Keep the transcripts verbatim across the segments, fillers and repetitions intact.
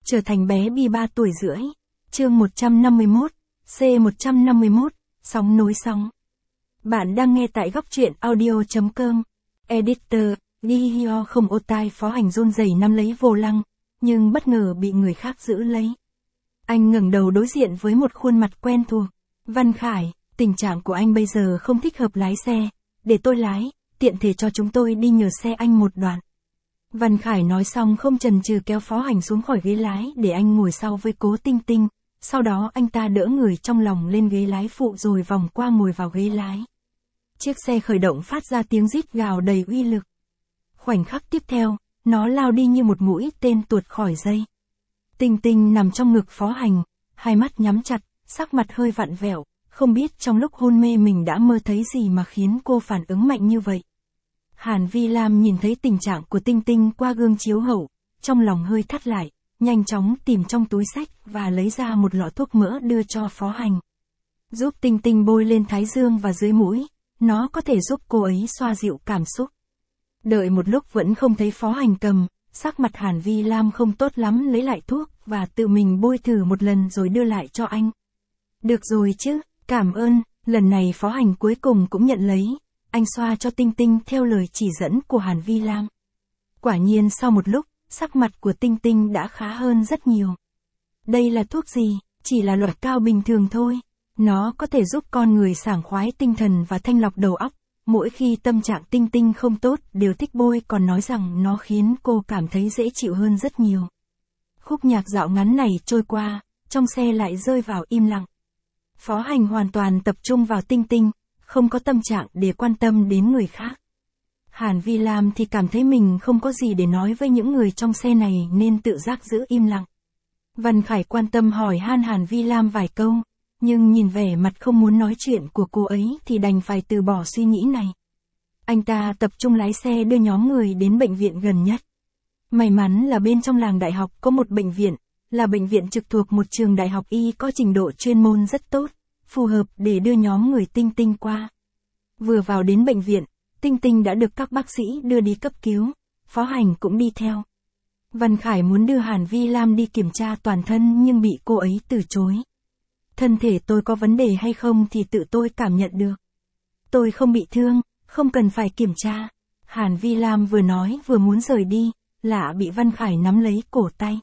Trở thành bé Bi ba tuổi rưỡi. Chương một trăm năm mươi mốt, C một trăm năm mươi mốt, sóng nối sóng. Bạn đang nghe tại góc truyện audio chấm com. Editor, Lee Hyo không ô tai phó hành run rẩy nắm lấy vô lăng, nhưng bất ngờ bị người khác giữ lấy. Anh ngẩng đầu đối diện với một khuôn mặt quen thuộc. Văn Khải, tình trạng của anh bây giờ không thích hợp lái xe, để tôi lái, tiện thể cho chúng tôi đi nhờ xe anh một đoạn. Văn Khải nói xong không chần chừ kéo phó hành xuống khỏi ghế lái để anh ngồi sau với Cố Tinh Tinh, sau đó anh ta đỡ người trong lòng lên ghế lái phụ rồi vòng qua ngồi vào ghế lái. Chiếc xe khởi động phát ra tiếng rít gào đầy uy lực. Khoảnh khắc tiếp theo, nó lao đi như một mũi tên tuột khỏi dây. Tinh Tinh nằm trong ngực phó hành, hai mắt nhắm chặt, sắc mặt hơi vặn vẹo, không biết trong lúc hôn mê mình đã mơ thấy gì mà khiến cô phản ứng mạnh như vậy. Hàn Vi Lam nhìn thấy tình trạng của Tinh Tinh qua gương chiếu hậu, trong lòng hơi thắt lại, nhanh chóng tìm trong túi xách và lấy ra một lọ thuốc mỡ đưa cho phó hành. Giúp Tinh Tinh bôi lên thái dương và dưới mũi, nó có thể giúp cô ấy xoa dịu cảm xúc. Đợi một lúc vẫn không thấy phó hành cầm, sắc mặt Hàn Vi Lam không tốt lắm lấy lại thuốc và tự mình bôi thử một lần rồi đưa lại cho anh. Được rồi chứ, cảm ơn, lần này phó hành cuối cùng cũng nhận lấy. Anh xoa cho Tinh Tinh theo lời chỉ dẫn của Hàn Vi Lam. Quả nhiên sau một lúc, sắc mặt của Tinh Tinh đã khá hơn rất nhiều. Đây là thuốc gì? Chỉ là loại cao bình thường thôi. Nó có thể giúp con người sảng khoái tinh thần và thanh lọc đầu óc. Mỗi khi tâm trạng Tinh Tinh không tốt đều thích bôi, còn nói rằng nó khiến cô cảm thấy dễ chịu hơn rất nhiều. Khúc nhạc dạo ngắn này trôi qua, trong xe lại rơi vào im lặng. Phó hành hoàn toàn tập trung vào Tinh Tinh, không có tâm trạng để quan tâm đến người khác. Hàn Vi Lam thì cảm thấy mình không có gì để nói với những người trong xe này nên tự giác giữ im lặng. Văn Khải quan tâm hỏi han Hàn Vi Lam vài câu, nhưng nhìn vẻ mặt không muốn nói chuyện của cô ấy thì đành phải từ bỏ suy nghĩ này. Anh ta tập trung lái xe đưa nhóm người đến bệnh viện gần nhất. May mắn là bên trong làng đại học có một bệnh viện, là bệnh viện trực thuộc một trường đại học y có trình độ chuyên môn rất tốt, phù hợp để đưa nhóm người Tinh Tinh qua. Vừa vào đến bệnh viện, Tinh Tinh đã được các bác sĩ đưa đi cấp cứu, phó hành cũng đi theo. Văn Khải muốn đưa Hàn Vi Lam đi kiểm tra toàn thân nhưng bị cô ấy từ chối. Thân thể tôi có vấn đề hay không thì tự tôi cảm nhận được. Tôi không bị thương, không cần phải kiểm tra. Hàn Vi Lam vừa nói vừa muốn rời đi, lạ bị Văn Khải nắm lấy cổ tay.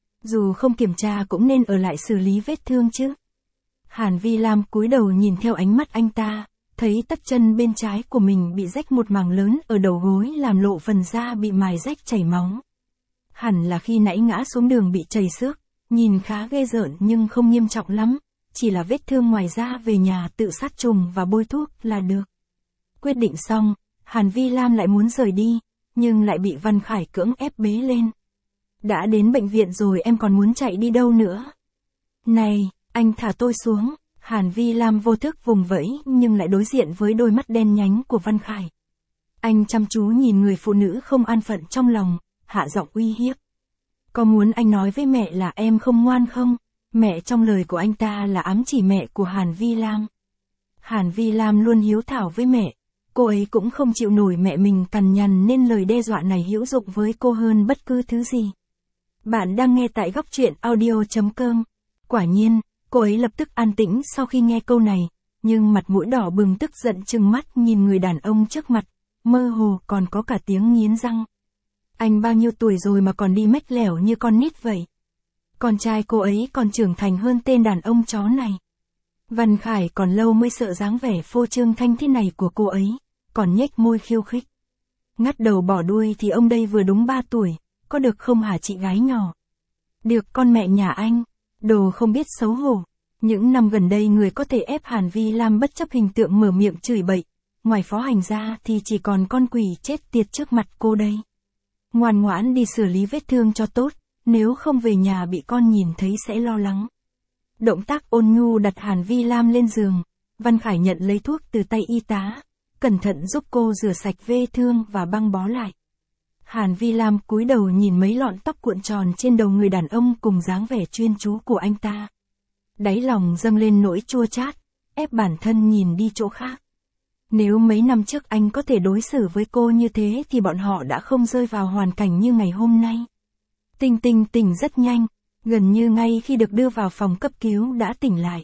Dù không kiểm tra cũng nên ở lại xử lý vết thương chứ. Hàn Vi Lam cúi đầu nhìn theo ánh mắt anh ta, thấy tất chân bên trái của mình bị rách một mảng lớn ở đầu gối làm lộ phần da bị mài rách chảy máu. Hẳn là khi nãy ngã xuống đường bị chảy xước, nhìn khá ghê rợn nhưng không nghiêm trọng lắm, chỉ là vết thương ngoài da, về nhà tự sát trùng và bôi thuốc là được. Quyết định xong, Hàn Vi Lam lại muốn rời đi, nhưng lại bị Văn Khải cưỡng ép bế lên. Đã đến bệnh viện rồi em còn muốn chạy đi đâu nữa? Này, anh thả tôi xuống. Hàn Vi Lam vô thức vùng vẫy nhưng lại đối diện với đôi mắt đen nhánh của Văn Khải. Anh chăm chú nhìn người phụ nữ không an phận trong lòng, hạ giọng uy hiếp. Có muốn anh nói với mẹ là em không ngoan không? Mẹ trong lời của anh ta là ám chỉ mẹ của Hàn Vi Lam. Hàn Vi Lam luôn hiếu thảo với mẹ, cô ấy cũng không chịu nổi mẹ mình cằn nhằn nên lời đe dọa này hữu dụng với cô hơn bất cứ thứ gì. Bạn đang nghe tại góc truyện audio chấm com. Quả nhiên, cô ấy lập tức an tĩnh sau khi nghe câu này, nhưng mặt mũi đỏ bừng tức giận trừng mắt nhìn người đàn ông trước mặt, mơ hồ còn có cả tiếng nghiến răng. Anh bao nhiêu tuổi rồi mà còn đi mách lẻo như con nít vậy? Con trai cô ấy còn trưởng thành hơn tên đàn ông chó này. Văn Khải còn lâu mới sợ dáng vẻ phô trương thanh thế này của cô ấy, còn nhếch môi khiêu khích. Ngắt đầu bỏ đuôi thì ông đây vừa đúng ba tuổi, có được không hả chị gái nhỏ? Được con mẹ nhà anh. Đồ không biết xấu hổ. Những năm gần đây người có thể ép Hàn Vi Lam bất chấp hình tượng mở miệng chửi bậy, ngoài phó hành ra thì chỉ còn con quỷ chết tiệt trước mặt cô đây. Ngoan ngoãn đi xử lý vết thương cho tốt, nếu không về nhà bị con nhìn thấy sẽ lo lắng. Động tác ôn nhu đặt Hàn Vi Lam lên giường, Văn Khải nhận lấy thuốc từ tay y tá, cẩn thận giúp cô rửa sạch vết thương và băng bó lại. Hàn Vi Lam cúi đầu nhìn mấy lọn tóc cuộn tròn trên đầu người đàn ông cùng dáng vẻ chuyên chú của anh ta. Đáy lòng dâng lên nỗi chua chát, ép bản thân nhìn đi chỗ khác. Nếu mấy năm trước anh có thể đối xử với cô như thế thì bọn họ đã không rơi vào hoàn cảnh như ngày hôm nay. Tinh Tinh tỉnh rất nhanh, Gần như ngay khi được đưa vào phòng cấp cứu đã tỉnh lại.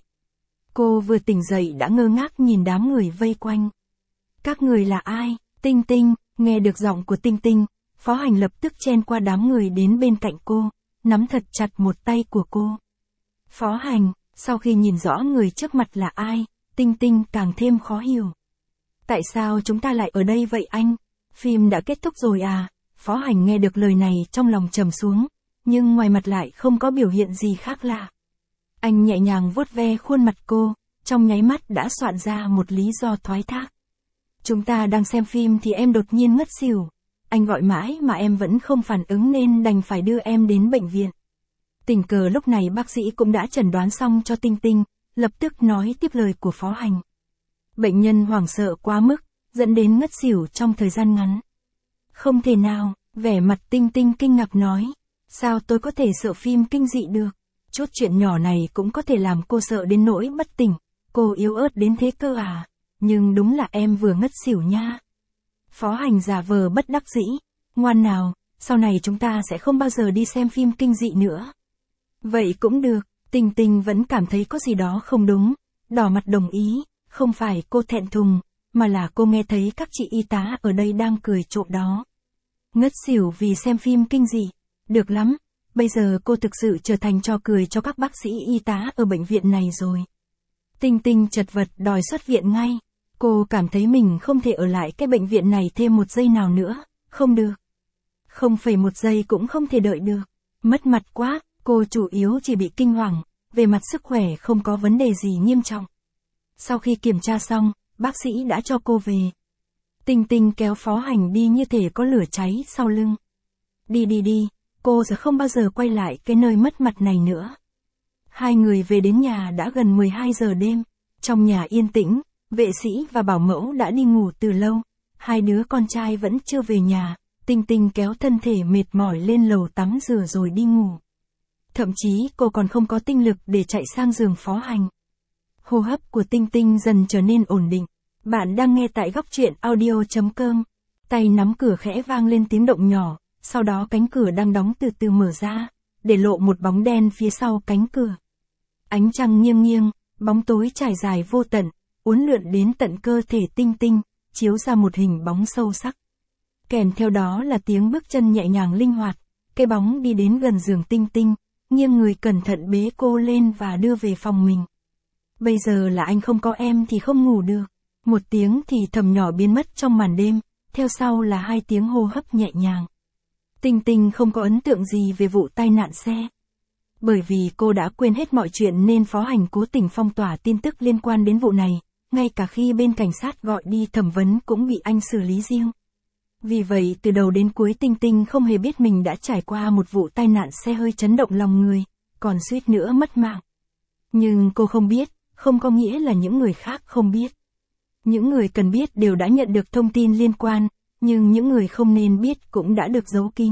Cô vừa tỉnh dậy đã ngơ ngác nhìn đám người vây quanh. Các người là ai? Tinh Tinh, nghe được giọng của Tinh Tinh, Phó Hành lập tức chen qua đám người đến bên cạnh cô, nắm thật chặt một tay của cô. Phó Hành, sau khi nhìn rõ người trước mặt là ai, Tinh Tinh càng thêm khó hiểu. Tại sao chúng ta lại ở đây vậy anh? Phim đã kết thúc rồi à? Phó Hành nghe được lời này trong lòng trầm xuống, nhưng ngoài mặt lại không có biểu hiện gì khác lạ. Anh nhẹ nhàng vuốt ve khuôn mặt cô, trong nháy mắt đã soạn ra một lý do thoái thác. Chúng ta đang xem phim thì em đột nhiên ngất xỉu. Anh gọi mãi mà em vẫn không phản ứng nên đành phải đưa em đến bệnh viện. Tình cờ lúc này bác sĩ cũng đã chẩn đoán xong cho Tinh Tinh, lập tức nói tiếp lời của Phó Hành. Bệnh nhân hoảng sợ quá mức, dẫn đến ngất xỉu trong thời gian ngắn. Không thể nào, vẻ mặt Tinh Tinh kinh ngạc nói. Sao tôi có thể sợ phim kinh dị được? Chút chuyện nhỏ này cũng có thể làm cô sợ đến nỗi bất tỉnh. Cô yếu ớt đến thế cơ à? Nhưng đúng là em vừa ngất xỉu nha. Phó Hành giả vờ bất đắc dĩ. Ngoan nào, sau này chúng ta sẽ không bao giờ đi xem phim kinh dị nữa. Vậy cũng được, Tinh Tinh vẫn cảm thấy có gì đó không đúng. Đỏ mặt đồng ý, không phải cô thẹn thùng, mà là cô nghe thấy các chị y tá ở đây đang cười trộm đó. Ngất xỉu vì xem phim kinh dị. Được lắm, bây giờ cô thực sự trở thành trò cười cho các bác sĩ y tá ở bệnh viện này rồi. Tinh Tinh chật vật đòi xuất viện ngay. Cô cảm thấy mình không thể ở lại cái bệnh viện này thêm một giây nào nữa, không được. Không phải một giây cũng không thể đợi được. Mất mặt quá, cô chủ yếu chỉ bị kinh hoàng, về mặt sức khỏe không có vấn đề gì nghiêm trọng. Sau khi kiểm tra xong, bác sĩ đã cho cô về. Tinh Tinh kéo Phó Hành đi như thể có lửa cháy sau lưng. Đi đi đi, cô sẽ không bao giờ quay lại cái nơi mất mặt này nữa. Hai người về đến nhà đã gần mười hai giờ đêm, trong nhà yên tĩnh, vệ sĩ và bảo mẫu đã đi ngủ từ lâu, hai đứa con trai vẫn chưa về nhà, Tinh Tinh kéo thân thể mệt mỏi lên lầu tắm rửa rồi đi ngủ. Thậm chí cô còn không có tinh lực để chạy sang giường Phó Hành. Hô hấp của Tinh Tinh dần trở nên ổn định. Bạn đang nghe tại góc truyện audio chấm com. Tay nắm cửa khẽ vang lên tiếng động nhỏ, sau đó cánh cửa đang đóng từ từ mở ra, để lộ một bóng đen phía sau cánh cửa. Ánh trăng nghiêng nghiêng, bóng tối trải dài vô tận, uốn lượn đến tận cơ thể Tinh Tinh, chiếu ra một hình bóng sâu sắc. Kèm theo đó là tiếng bước chân nhẹ nhàng linh hoạt, cái bóng đi đến gần giường Tinh Tinh, nghiêng người cẩn thận bế cô lên và đưa về phòng mình. Bây giờ là anh không có em thì không ngủ được. Một tiếng thì thầm nhỏ biến mất trong màn đêm, theo sau là hai tiếng hô hấp nhẹ nhàng. Tinh Tinh không có ấn tượng gì về vụ tai nạn xe. Bởi vì cô đã quên hết mọi chuyện nên Phó Hành cố tình phong tỏa tin tức liên quan đến vụ này, ngay cả khi bên cảnh sát gọi đi thẩm vấn cũng bị anh xử lý riêng. Vì vậy từ đầu đến cuối Tinh Tinh không hề biết mình đã trải qua một vụ tai nạn xe hơi chấn động lòng người, còn suýt nữa mất mạng. Nhưng cô không biết, không có nghĩa là những người khác không biết. Những người cần biết đều đã nhận được thông tin liên quan, nhưng những người không nên biết cũng đã được giấu kín.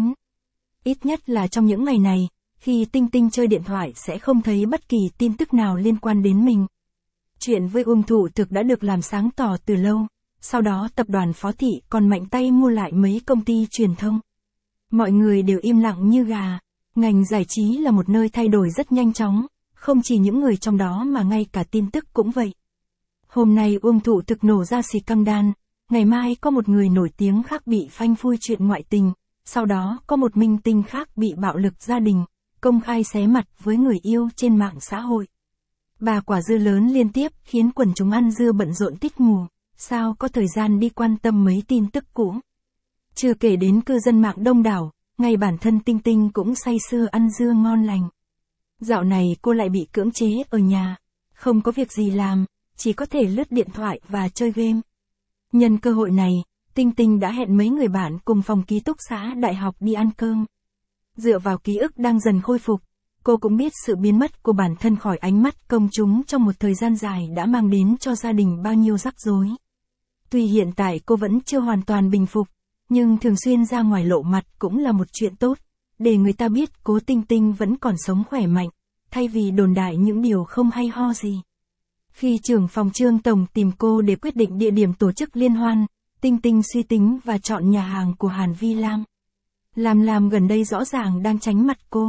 Ít nhất là trong những ngày này, khi Tinh Tinh chơi điện thoại sẽ không thấy bất kỳ tin tức nào liên quan đến mình. Chuyện với Uông Thụ Thực đã được làm sáng tỏ từ lâu, sau đó tập đoàn Phó Thị còn mạnh tay mua lại mấy công ty truyền thông. Mọi người đều im lặng như gà, ngành giải trí là một nơi thay đổi rất nhanh chóng, không chỉ những người trong đó mà ngay cả tin tức cũng vậy. Hôm nay Uông Thụ Thực nổ ra scandal, ngày mai có một người nổi tiếng khác bị phanh phui chuyện ngoại tình, sau đó có một minh tinh khác bị bạo lực gia đình, công khai xé mặt với người yêu trên mạng xã hội. Bà quả dưa lớn liên tiếp khiến quần chúng ăn dưa bận rộn tít mù, sao có thời gian đi quan tâm mấy tin tức cũ. Chưa kể đến cư dân mạng đông đảo, ngay bản thân Tinh Tinh cũng say sưa ăn dưa ngon lành. Dạo này cô lại bị cưỡng chế ở nhà, không có việc gì làm, chỉ có thể lướt điện thoại và chơi game. Nhân cơ hội này, Tinh Tinh đã hẹn mấy người bạn cùng phòng ký túc xá đại học đi ăn cơm. Dựa vào ký ức đang dần khôi phục, cô cũng biết sự biến mất của bản thân khỏi ánh mắt công chúng trong một thời gian dài đã mang đến cho gia đình bao nhiêu rắc rối. Tuy hiện tại cô vẫn chưa hoàn toàn bình phục, nhưng thường xuyên ra ngoài lộ mặt cũng là một chuyện tốt, để người ta biết cố Tinh Tinh vẫn còn sống khỏe mạnh, thay vì đồn đại những điều không hay ho gì. Khi trưởng phòng Trương Tổng tìm cô để quyết định địa điểm tổ chức liên hoan, Tinh Tinh suy tính và chọn nhà hàng của Hàn Vi Lam. Lam Lam gần đây rõ ràng đang tránh mặt cô.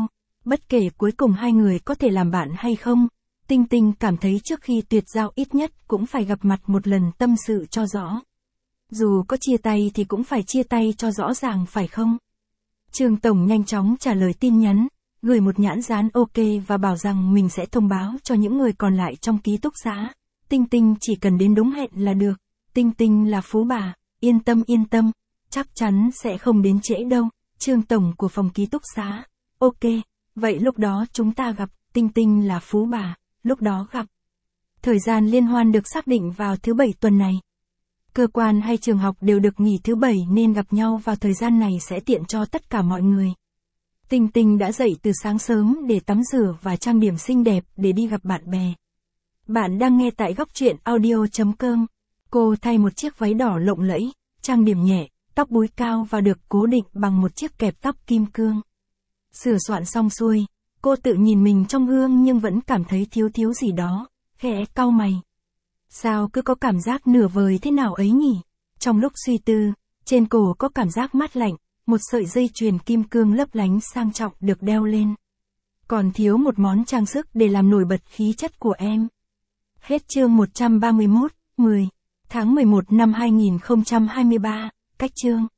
Bất kể cuối cùng hai người có thể làm bạn hay không, Tinh Tinh cảm thấy trước khi tuyệt giao ít nhất cũng phải gặp mặt một lần tâm sự cho rõ. Dù có chia tay thì cũng phải chia tay cho rõ ràng phải không? Trương Tổng nhanh chóng trả lời tin nhắn, gửi một nhãn dán ok và bảo rằng mình sẽ thông báo cho những người còn lại trong ký túc xá. Tinh Tinh chỉ cần đến đúng hẹn là được. Tinh Tinh là phú bà, yên tâm yên tâm, chắc chắn sẽ không đến trễ đâu. Trương Tổng của phòng ký túc xá. Ok, vậy lúc đó chúng ta gặp. Tinh Tinh là phú bà, lúc đó gặp. Thời gian liên hoan được xác định vào thứ bảy tuần này. Cơ quan hay trường học đều được nghỉ thứ bảy nên gặp nhau vào thời gian này sẽ tiện cho tất cả mọi người. Tinh Tinh đã dậy từ sáng sớm để tắm rửa và trang điểm xinh đẹp để đi gặp bạn bè. Bạn đang nghe tại góc truyện audio chấm com. Cô thay một chiếc váy đỏ lộng lẫy, trang điểm nhẹ, tóc búi cao và được cố định bằng một chiếc kẹp tóc kim cương. Sửa soạn xong xuôi, cô tự nhìn mình trong gương nhưng vẫn cảm thấy thiếu thiếu gì đó, khẽ cau mày. Sao cứ có cảm giác nửa vời thế nào ấy nhỉ? Trong lúc suy tư, trên cổ có cảm giác mát lạnh, một sợi dây chuyền kim cương lấp lánh sang trọng được đeo lên. Còn thiếu một món trang sức để làm nổi bật khí chất của em. Hết chương một trăm ba mươi mốt, mười tháng mười một năm hai nghìn không trăm hai mươi ba, cách chương.